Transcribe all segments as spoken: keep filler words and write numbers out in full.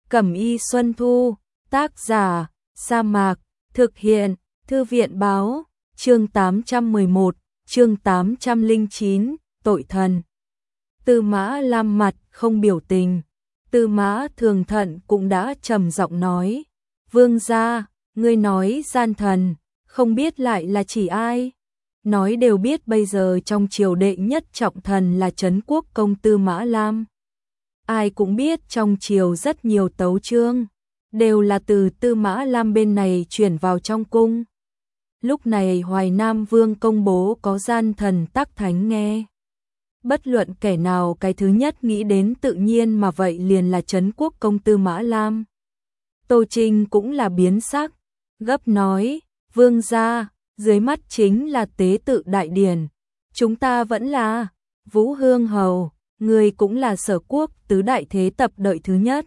Cẩm y Xuân Thu, tác giả, Sa Mạc, thực hiện, Thư viện báo, chương tám trăm mười một, chương tám trăm lẻ chín, tội thần. Tư Mã Lam mặt không biểu tình, Tư Mã Thường Thận cũng đã trầm giọng nói, vương gia, ngươi nói gian thần, không biết lại là chỉ ai? Nói đều biết bây giờ trong triều đệ nhất trọng thần là Trấn Quốc công Tư Mã Lam. Ai cũng biết trong triều rất nhiều tấu chương, đều là từ Tư Mã Lam bên này chuyển vào trong cung. Lúc này Hoài Nam Vương công bố có gian thần Tắc Thánh nghe. Bất luận kẻ nào cái thứ nhất nghĩ đến tự nhiên mà vậy liền là Trấn Quốc công Tư Mã Lam. Tô Trinh cũng là biến sắc, gấp nói, vương gia, dưới mắt chính là tế tự đại điển. Chúng ta vẫn là Vũ Hương Hầu, người cũng là Sở Quốc tứ đại thế tập đợi thứ nhất.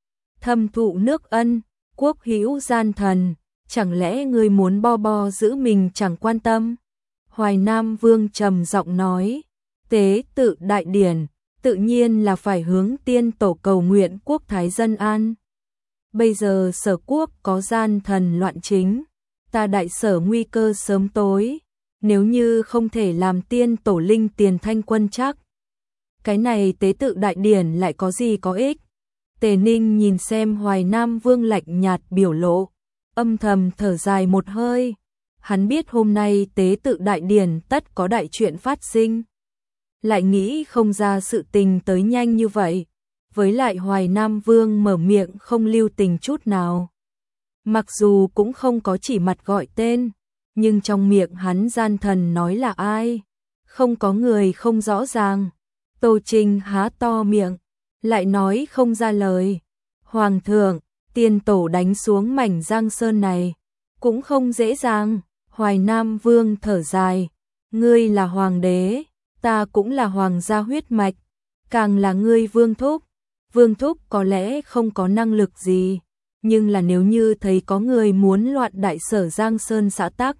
Thâm thụ nước ân, quốc hữu gian thần, chẳng lẽ người muốn bo bo giữ mình chẳng quan tâm? Hoài Nam Vương trầm giọng nói, tế tự đại điển, tự nhiên là phải hướng tiên tổ cầu nguyện quốc thái dân an. Bây giờ Sở Quốc có gian thần loạn chính, ta đại sở nguy cơ sớm tối, nếu như không thể làm tiên tổ linh tiền thanh quân chắc. Cái này tế tự đại điển lại có gì có ích? Tề Ninh nhìn xem Hoài Nam Vương lạnh nhạt biểu lộ, âm thầm thở dài một hơi. Hắn biết hôm nay tế tự đại điển tất có đại chuyện phát sinh. Lại nghĩ không ra sự tình tới nhanh như vậy. Với lại Hoài Nam Vương mở miệng không lưu tình chút nào. Mặc dù cũng không có chỉ mặt gọi tên, nhưng trong miệng hắn gian thần nói là ai, không có người không rõ ràng. Tô Trinh há to miệng, lại nói không ra lời. Hoàng thượng, tiên tổ đánh xuống mảnh Giang Sơn này, cũng không dễ dàng. Hoài Nam Vương thở dài, ngươi là hoàng đế, ta cũng là hoàng gia huyết mạch, càng là ngươi vương thúc. Vương thúc có lẽ không có năng lực gì, nhưng là nếu như thấy có người muốn loạn đại sở Giang Sơn xã tắc,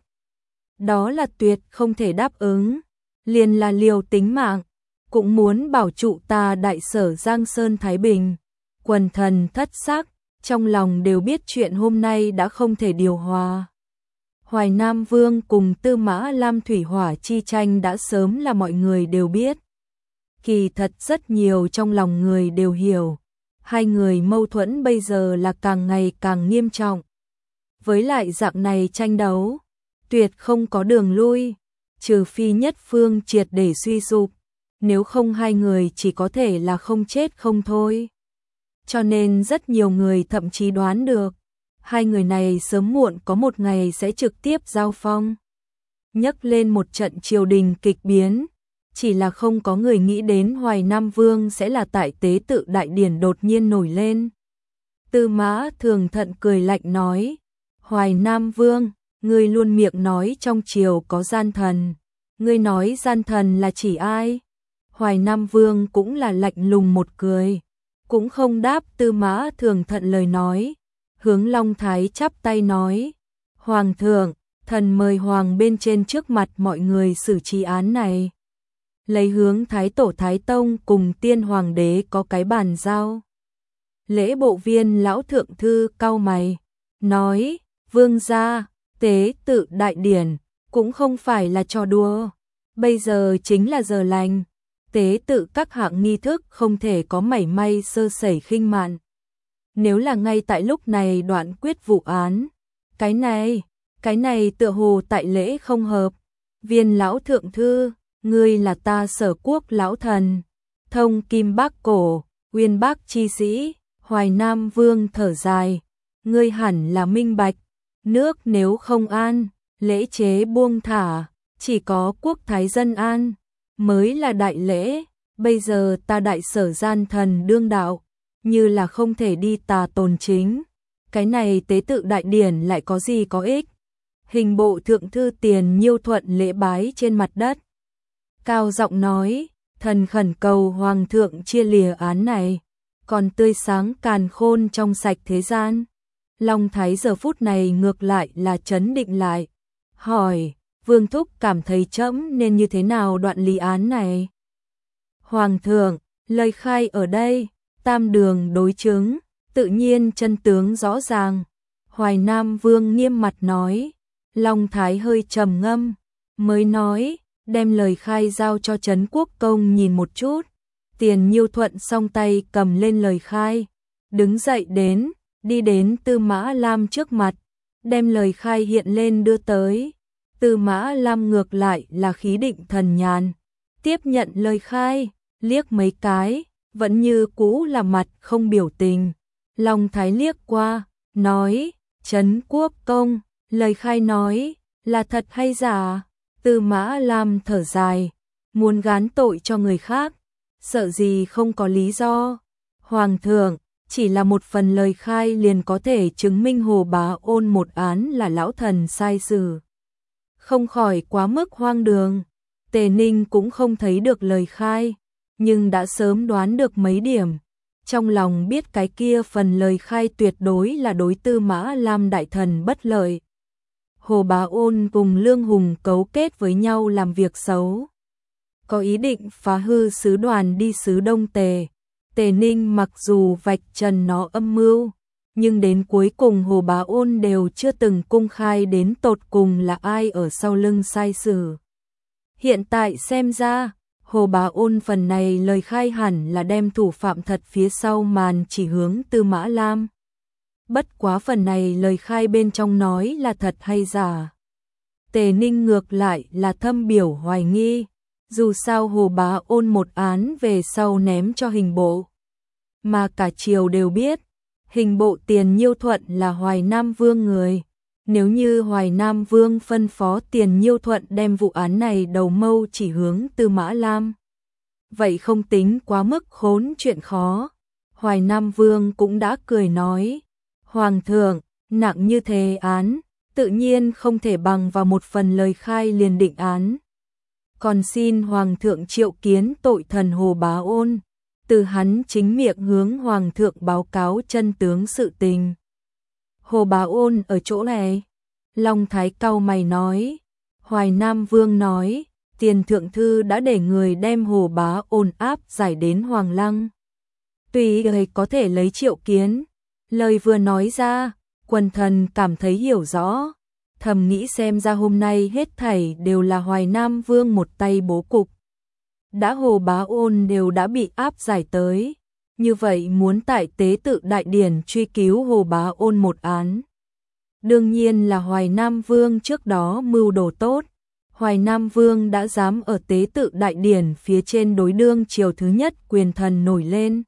đó là tuyệt không thể đáp ứng, liền là liều tính mạng, cũng muốn bảo trụ ta đại sở Giang Sơn Thái Bình. Quần thần thất sắc, trong lòng đều biết chuyện hôm nay đã không thể điều hòa. Hoài Nam Vương cùng Tư Mã Lam thủy hỏa chi tranh đã sớm là mọi người đều biết. Kỳ thật rất nhiều trong lòng người đều hiểu, hai người mâu thuẫn bây giờ là càng ngày càng nghiêm trọng. Với lại dạng này tranh đấu, tuyệt không có đường lui, trừ phi nhất phương triệt để suy sụp, nếu không hai người chỉ có thể là không chết không thôi. Cho nên rất nhiều người thậm chí đoán được, hai người này sớm muộn có một ngày sẽ trực tiếp giao phong. Nhấc lên một trận triều đình kịch biến, chỉ là không có người nghĩ đến Hoài Nam Vương sẽ là tại tế tự đại điển đột nhiên nổi lên. Tư Mã Thường Thận cười lạnh nói, Hoài Nam Vương, ngươi luôn miệng nói trong triều có gian thần, ngươi nói gian thần là chỉ ai? Hoài Nam Vương cũng là lạnh lùng một cười, cũng không đáp Tư Mã Thường Thận lời nói, hướng Long Thái chắp tay nói, Hoàng thượng, thần mời Hoàng bên trên trước mặt mọi người xử trí án này. Lấy hướng Thái Tổ Thái Tông cùng Tiên Hoàng đế có cái bàn giao. Lễ bộ viên lão thượng thư cau mày, nói, vương gia, tế tự đại điển, cũng không phải là trò đùa, bây giờ chính là giờ lành, tế tự các hạng nghi thức không thể có mảy may sơ sẩy khinh mạn. Nếu là ngay tại lúc này đoạn quyết vụ án, cái này, cái này tựa hồ tại lễ không hợp. Viên lão thượng thư, ngươi là ta Sở Quốc lão thần, thông kim bác cổ, uyên bác chi sĩ. Hoài Nam Vương thở dài, ngươi hẳn là minh bạch, nước nếu không an, lễ chế buông thả, chỉ có quốc thái dân an mới là đại lễ. Bây giờ ta đại sở gian thần đương đạo, như là không thể đi tà tồn chính, cái này tế tự đại điển lại có gì có ích? Hình bộ thượng thư Tiền Nhiêu thuận lễ bái trên mặt đất, cao giọng nói, thần khẩn cầu hoàng thượng chia lìa án này, còn tươi sáng càn khôn trong sạch thế gian. Long Thái giờ phút này ngược lại là trấn định lại, hỏi, vương thúc cảm thấy trẫm nên như thế nào đoạn lý án này? Hoàng thượng, lời khai ở đây, tam đường đối chứng, tự nhiên chân tướng rõ ràng. Hoài Nam Vương nghiêm mặt nói. Long Thái hơi trầm ngâm, mới nói, đem lời khai giao cho Trấn Quốc Công nhìn một chút. Tiền Nhiêu Thuận song tay cầm lên lời khai, đứng dậy đến, đi đến Tư Mã Lam trước mặt, đem lời khai hiện lên đưa tới. Tư Mã Lam ngược lại là khí định thần nhàn, tiếp nhận lời khai, liếc mấy cái, vẫn như cũ là mặt không biểu tình. Long Thái liếc qua, nói, Trấn Quốc Công, lời khai nói, là thật hay giả? Tư Mã Lam thở dài, muốn gán tội cho người khác, sợ gì không có lý do. Hoàng thượng, chỉ là một phần lời khai liền có thể chứng minh Hồ Bá Ôn một án là lão thần sai xử. Không khỏi quá mức hoang đường. Tề Ninh cũng không thấy được lời khai, nhưng đã sớm đoán được mấy điểm. Trong lòng biết cái kia phần lời khai tuyệt đối là đối Tư Mã Lam đại thần bất lợi. Hồ Bá Ôn cùng Lương Hùng cấu kết với nhau làm việc xấu, có ý định phá hư sứ đoàn đi sứ Đông Tề. Tề Ninh mặc dù vạch trần nó âm mưu, nhưng đến cuối cùng Hồ Bá Ôn đều chưa từng công khai đến tột cùng là ai ở sau lưng sai sử. Hiện tại xem ra, Hồ Bá Ôn phần này lời khai hẳn là đem thủ phạm thật phía sau màn chỉ hướng Tư Mã Lam. Bất quá phần này lời khai bên trong nói là thật hay giả. Tề Ninh ngược lại là thâm biểu hoài nghi, dù sao Hồ Bá Ôn một án về sau ném cho hình bộ. Mà cả triều đều biết, hình bộ Tiền Nhiêu Thuận là Hoài Nam Vương người. Nếu như Hoài Nam Vương phân phó Tiền Nhiêu Thuận đem vụ án này đầu mâu chỉ hướng Tư Mã Lam, vậy không tính quá mức khốn chuyện khó. Hoài Nam Vương cũng đã cười nói, Hoàng thượng, nặng như thế án, tự nhiên không thể bằng vào một phần lời khai liền định án. Còn xin Hoàng thượng triệu kiến tội thần Hồ Bá Ôn, từ hắn chính miệng hướng Hoàng thượng báo cáo chân tướng sự tình. Hồ Bá Ôn ở chỗ này. Long Thái cau mày nói. Hoài Nam Vương nói, Tiền thượng thư đã để người đem Hồ Bá Ôn áp giải đến Hoàng Lăng. Tùy người có thể lấy triệu kiến. Lời vừa nói ra, quần thần cảm thấy hiểu rõ, thầm nghĩ xem ra hôm nay hết thảy đều là Hoài Nam Vương một tay bố cục. Đã Hồ Bá Ôn đều đã bị áp giải tới, như vậy muốn tại tế tự đại điển truy cứu Hồ Bá Ôn một án. Đương nhiên là Hoài Nam Vương trước đó mưu đồ tốt. Hoài Nam Vương đã dám ở tế tự đại điển phía trên đối đương triều thứ nhất quyền thần nổi lên,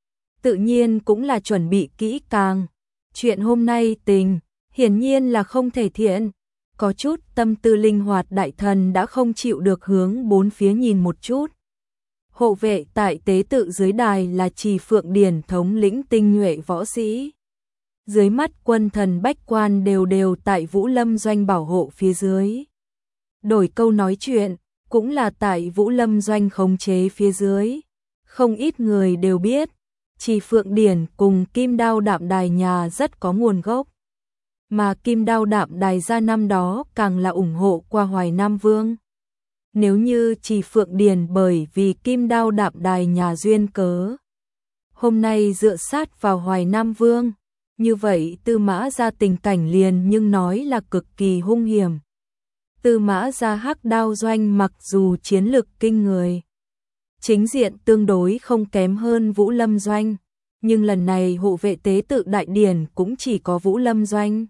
tự nhiên cũng là chuẩn bị kỹ càng. Chuyện hôm nay tình, hiển nhiên là không thể thiện. Có chút tâm tư linh hoạt đại thần đã không chịu được hướng bốn phía nhìn một chút. Hộ vệ tại tế tự dưới đài là Trì Phượng Điển thống lĩnh tinh nhuệ võ sĩ. Dưới mắt quân thần bách quan đều đều tại Vũ Lâm Doanh bảo hộ phía dưới. Đổi câu nói chuyện, cũng là tại Vũ Lâm Doanh khống chế phía dưới. Không ít người đều biết, Trì Phượng Điển cùng Kim Đao Đạm Đài nhà rất có nguồn gốc. Mà Kim Đao Đạm Đài ra năm đó càng là ủng hộ qua Hoài Nam Vương. Nếu như Trì Phượng Điển bởi vì Kim Đao Đạm Đài nhà duyên cớ, hôm nay dựa sát vào Hoài Nam Vương, như vậy Tư Mã gia tình cảnh liền nhưng nói là cực kỳ hung hiểm. Tư Mã gia Hắc Đao Doanh mặc dù chiến lực kinh người, chính diện tương đối không kém hơn Vũ Lâm Doanh, nhưng lần này hộ vệ tế tự đại điển cũng chỉ có Vũ Lâm Doanh.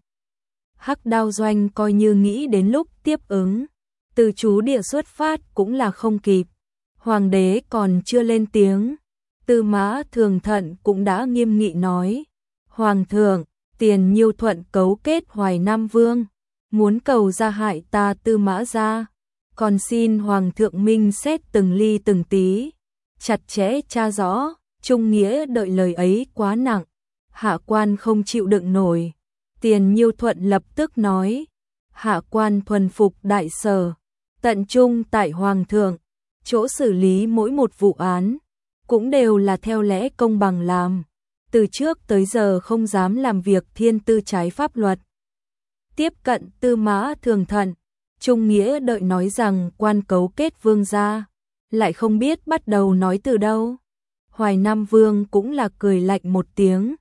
Hắc Đao Doanh coi như nghĩ đến lúc tiếp ứng, từ chú địa xuất phát cũng là không kịp. Hoàng đế còn chưa lên tiếng, Tư Mã Thường Thận cũng đã nghiêm nghị nói, Hoàng thượng, Tiền Nhiêu Thuận cấu kết Hoài Nam Vương, muốn cầu ra hại ta Tư Mã gia, còn xin Hoàng thượng minh xét từng ly từng tí, chặt chẽ tra rõ. Trung nghĩa đợi lời ấy quá nặng, hạ quan không chịu đựng nổi. Tiền Nhiêu Thuận lập tức nói, hạ quan thuần phục đại sở, tận trung tại Hoàng thượng, chỗ xử lý mỗi một vụ án, cũng đều là theo lẽ công bằng làm, từ trước tới giờ không dám làm việc thiên tư trái pháp luật. Tiếp cận Tư Mã Thường Thận, Trung nghĩa đợi nói rằng quan cấu kết vương gia, lại không biết bắt đầu nói từ đâu. Hoài Nam Vương cũng là cười lạnh một tiếng,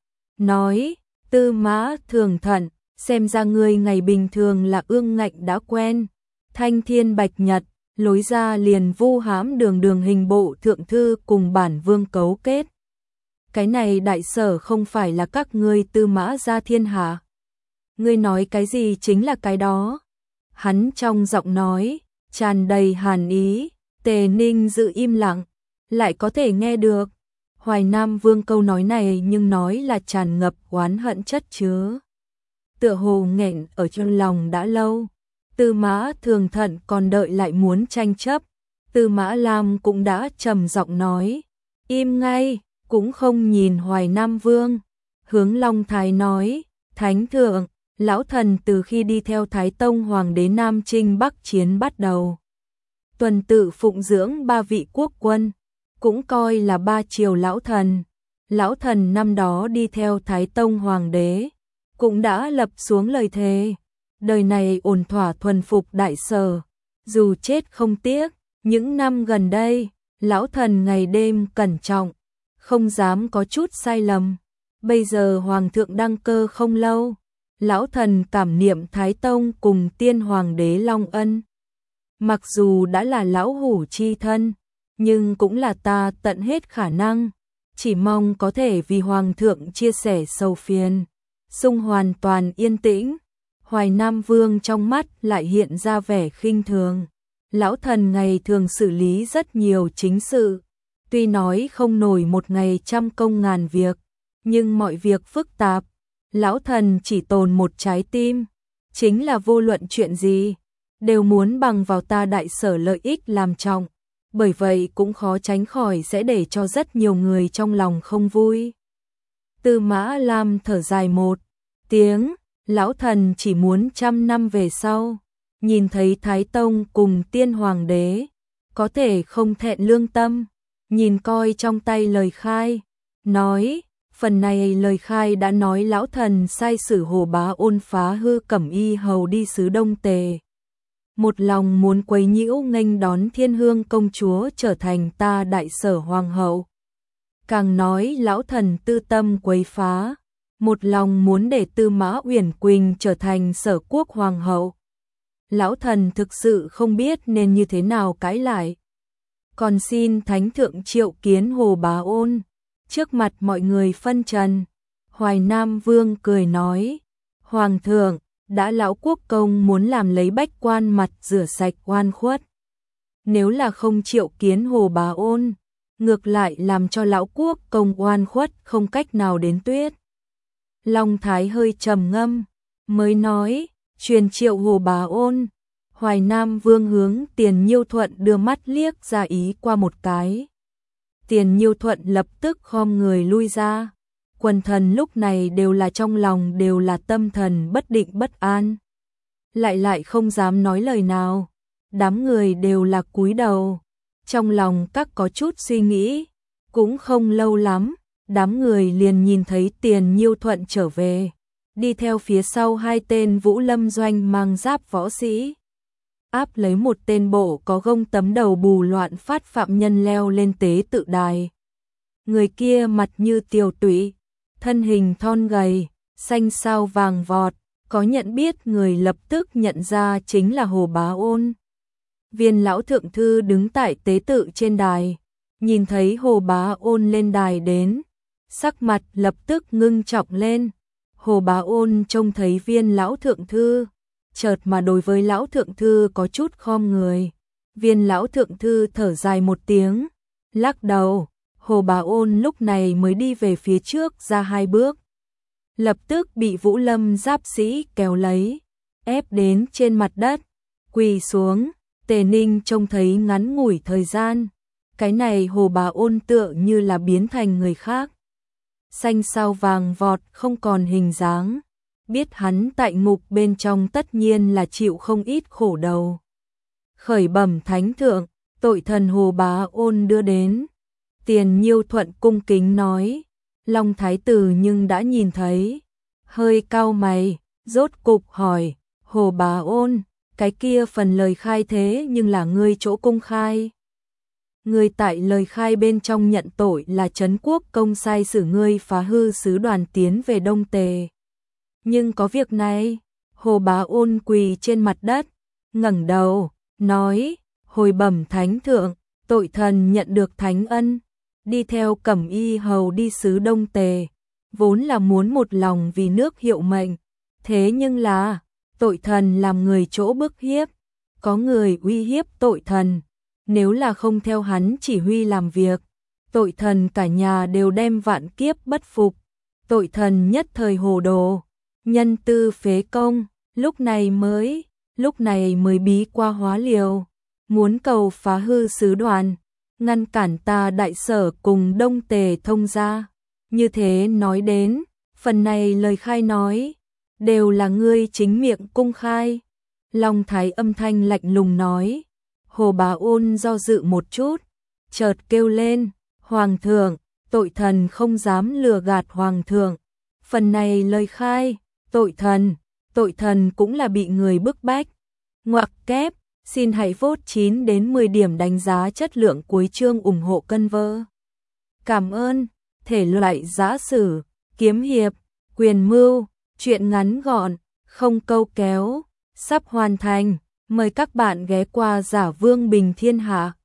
nói, Tư Mã Thường Thận, xem ra ngươi ngày bình thường là ương ngạnh đã quen, thanh thiên bạch nhật, lối ra liền vu hãm đường đường hình bộ thượng thư cùng bản vương cấu kết. Cái này đại sở không phải là các ngươi Tư Mã gia thiên hạ. Ngươi nói cái gì chính là cái đó. Hắn trong giọng nói, tràn đầy hàn ý, Tề Ninh giữ im lặng, lại có thể nghe được. Hoài Nam Vương câu nói này nhưng nói là tràn ngập oán hận chất chứa. Tựa hồ nghẹn ở trong lòng đã lâu. Tư Mã Thường Thận còn đợi lại muốn tranh chấp. Tư Mã Lam cũng đã trầm giọng nói, im ngay, cũng không nhìn Hoài Nam Vương. Hướng Long Thái nói, Thánh Thượng, lão thần từ khi đi theo Thái Tông Hoàng đế Nam Chinh Bắc chiến bắt đầu. Tuần tự phụng dưỡng ba vị quốc quân, cũng coi là ba triều lão thần. Lão thần năm đó đi theo Thái Tông Hoàng đế, cũng đã lập xuống lời thề. Đời này ổn thỏa thuần phục đại sở, dù chết không tiếc. Những năm gần đây, lão thần ngày đêm cẩn trọng, không dám có chút sai lầm. Bây giờ Hoàng thượng đăng cơ không lâu, lão thần cảm niệm Thái Tông cùng tiên Hoàng đế Long Ân. Mặc dù đã là lão hủ chi thân, nhưng cũng là ta tận hết khả năng, chỉ mong có thể vì Hoàng thượng chia sẻ sầu phiền, sung hoàn toàn yên tĩnh. Hoài Nam Vương trong mắt lại hiện ra vẻ khinh thường. Lão thần ngày thường xử lý rất nhiều chính sự, tuy nói không nổi một ngày trăm công ngàn việc, nhưng mọi việc phức tạp, lão thần chỉ tồn một trái tim, chính là vô luận chuyện gì, đều muốn bằng vào ta đại sở lợi ích làm trọng, bởi vậy cũng khó tránh khỏi sẽ để cho rất nhiều người trong lòng không vui. Tư Mã Lam thở dài một tiếng, lão thần chỉ muốn trăm năm về sau, nhìn thấy Thái Tông cùng tiên Hoàng đế, có thể không thẹn lương tâm, nhìn coi trong tay lời khai, nói, phần này lời khai đã nói lão thần sai sử Hồ Bá Ôn phá hư Cẩm Y hầu đi xứ Đông Tề. Một lòng muốn quấy nhiễu nghênh đón Thiên Hương công chúa trở thành ta đại sở hoàng hậu. Càng nói lão thần tư tâm quấy phá, một lòng muốn để Tư Mã Uyển Quỳnh trở thành sở quốc hoàng hậu. Lão thần thực sự không biết nên như thế nào cãi lại. Còn xin Thánh Thượng triệu kiến Hồ Bá Ôn. Trước mặt mọi người phân trần, Hoài Nam Vương cười nói, Hoàng thượng, đã lão quốc công muốn làm lấy bách quan mặt rửa sạch oan khuất. Nếu là không triệu kiến Hồ Bá Ôn, ngược lại làm cho lão quốc công oan khuất không cách nào đến tuyết. Long Thái hơi trầm ngâm, mới nói, truyền triệu Hồ Bá Ôn. Hoài Nam Vương hướng Tiền Nhiêu Thuận đưa mắt liếc ra ý qua một cái. Tiền Nhiêu Thuận lập tức khom người lui ra. Quần thần lúc này đều là trong lòng đều là tâm thần bất định bất an. Lại lại không dám nói lời nào. Đám người đều là cúi đầu. Trong lòng các có chút suy nghĩ. Cũng không lâu lắm, đám người liền nhìn thấy Tiền Nhiêu Thuận trở về. Đi theo phía sau hai tên Vũ Lâm Doanh mang giáp võ sĩ. Áp lấy một tên bộ có gông tấm đầu bù loạn phát phạm nhân leo lên tế tự đài. Người kia mặt như tiều tụy, thân hình thon gầy, xanh sao vàng vọt, có nhận biết người lập tức nhận ra chính là Hồ Bá Ôn. Viên lão thượng thư đứng tại tế tự trên đài, nhìn thấy Hồ Bá Ôn lên đài đến, sắc mặt lập tức ngưng trọng lên. Hồ Bá Ôn trông thấy viên lão thượng thư, chợt mà đối với lão thượng thư có chút khom người. Viên lão thượng thư thở dài một tiếng, lắc đầu. Hồ Bá Ôn lúc này mới đi về phía trước ra hai bước, lập tức bị Vũ Lâm giáp sĩ kéo lấy, ép đến trên mặt đất, quỳ xuống. Tề Ninh trông thấy ngắn ngủi thời gian, cái này Hồ Bá Ôn tựa như là biến thành người khác, xanh sao vàng vọt không còn hình dáng, biết hắn tại ngục bên trong tất nhiên là chịu không ít khổ đầu. Khởi bẩm Thánh Thượng, tội thần Hồ Bá Ôn đưa đến. Tiền Nhiêu Thuận cung kính nói, Long Thái tử nhưng đã nhìn thấy, hơi cau mày, rốt cục hỏi, Hồ Bá Ôn, cái kia phần lời khai thế nhưng là ngươi chỗ công khai. Ngươi tại lời khai bên trong nhận tội là Trấn Quốc công sai sử ngươi phá hư sứ đoàn tiến về Đông Tề. Nhưng có việc này, Hồ Bá Ôn quỳ trên mặt đất, ngẩng đầu, nói, hồi bẩm thánh thượng, tội thần nhận được thánh ân, đi theo Cẩm Y hầu đi sứ Đông Tề, vốn là muốn một lòng vì nước hiệu mệnh, thế nhưng là, tội thần làm người chỗ bức hiếp, có người uy hiếp tội thần, nếu là không theo hắn chỉ huy làm việc, tội thần cả nhà đều đem vạn kiếp bất phục, tội thần nhất thời hồ đồ, nhân tư phế công, lúc này mới, lúc này mới bí qua hóa liều, muốn cầu phá hư sứ đoàn, ngăn cản ta đại sở cùng Đông Tề thông gia. Như thế nói đến, phần này lời khai nói, đều là ngươi chính miệng cung khai. Long Thái âm thanh lạnh lùng nói, Hồ Bá Ôn do dự một chút, chợt kêu lên, Hoàng thượng, tội thần không dám lừa gạt Hoàng thượng. Phần này lời khai, tội thần, tội thần cũng là bị người bức bách. Ngoặc kép, xin hãy vote chín đến mười điểm đánh giá chất lượng cuối chương ủng hộ cân vơ. Cảm ơn, thể loại giã sử, kiếm hiệp, quyền mưu, truyện ngắn gọn, không câu kéo, sắp hoàn thành. Mời các bạn ghé qua Giả Vương Bình Thiên Hạ.